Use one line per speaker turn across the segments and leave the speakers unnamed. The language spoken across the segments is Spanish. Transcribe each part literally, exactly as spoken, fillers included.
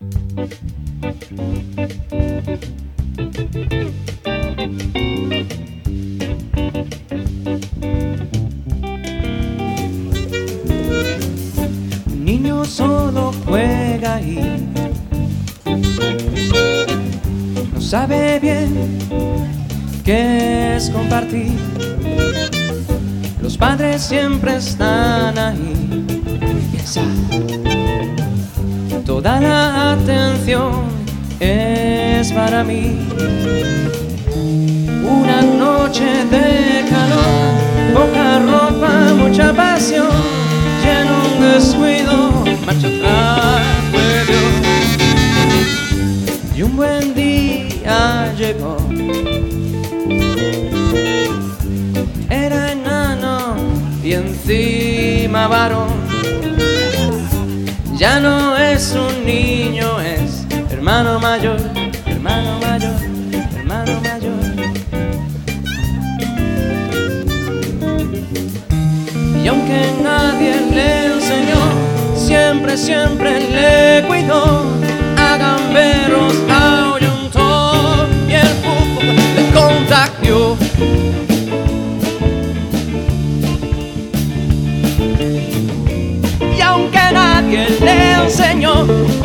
Un niño solo juega y no sabe bien qué es compartir. Los padres siempre están ahí. Piensa, toda la atención es para mí. Una noche de calor, poca ropa, mucha pasión, lleno un descuido, marcha atrás fue Dios. Y un buen día llegó. Era enano y encima varón. Ya no es un niño, es hermano mayor, hermano mayor, hermano mayor. Y aunque nadie le enseñó, siempre, siempre le cuidó. A gamberros ahuyentó y el fútbol le contagió. Y aunque nadie le enseñó,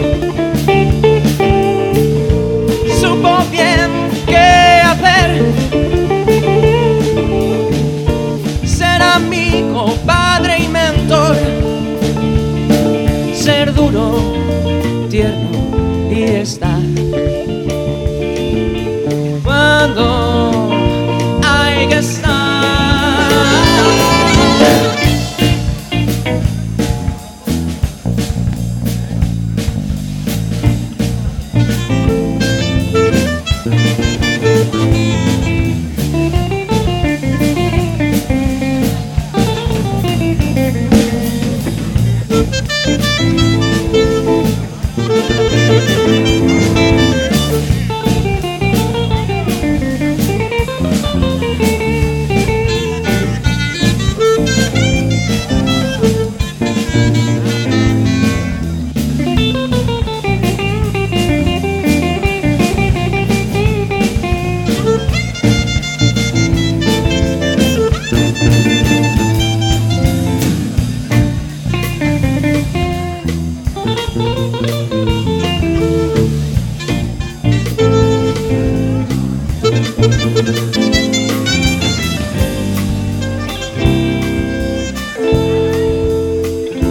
supo bien qué hacer. Ser amigo, padre y mentor, ser duro, tierno y estar cuando hay que estar.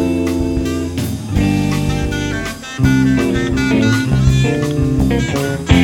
Thank you.